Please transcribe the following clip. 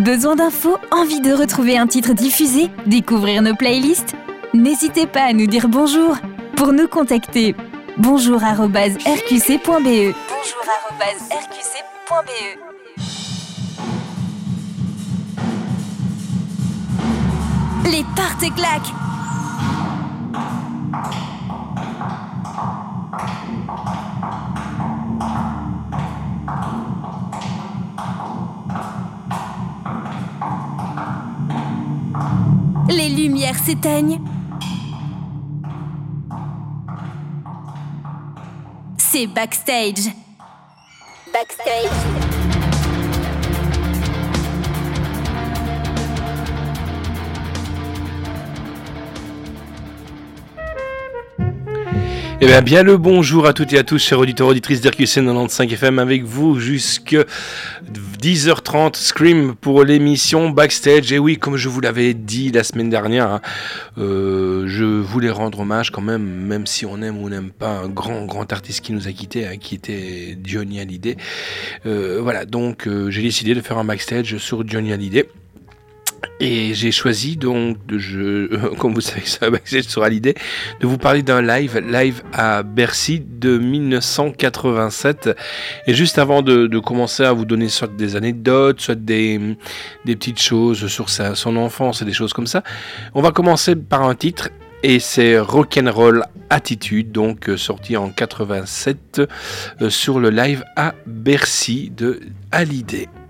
Besoin d'infos? Envie de retrouver un titre diffusé? Découvrir nos playlists? N'hésitez pas à nous dire bonjour. Pour nous contacter, bonjour@rqc.be. bonjour@rqc.be. Les parties claques. Les lumières s'éteignent. C'est backstage. Backstage. Eh bien le bonjour à toutes et à tous, chers auditeurs, auditrices d'RQC 95 FM, avec vous jusque 10h30, Scream pour l'émission Backstage. Et oui, comme je vous l'avais dit la semaine dernière, je voulais rendre hommage quand même si on aime ou on n'aime pas, un grand artiste qui nous a quittés, qui était Johnny Hallyday. Voilà, donc j'ai décidé de faire un Backstage sur Johnny Hallyday. Et j'ai choisi donc, comme vous savez, c'est un Backstage sur Hallyday, de vous parler d'un live à Bercy de 1987. Et juste avant de commencer à vous donner soit des anecdotes, soit des petites choses sur son enfance et des choses comme ça, on va commencer par un titre. Et c'est Rock'n'Roll Attitude, donc sorti en 87 sur le live à Bercy de Hallyday.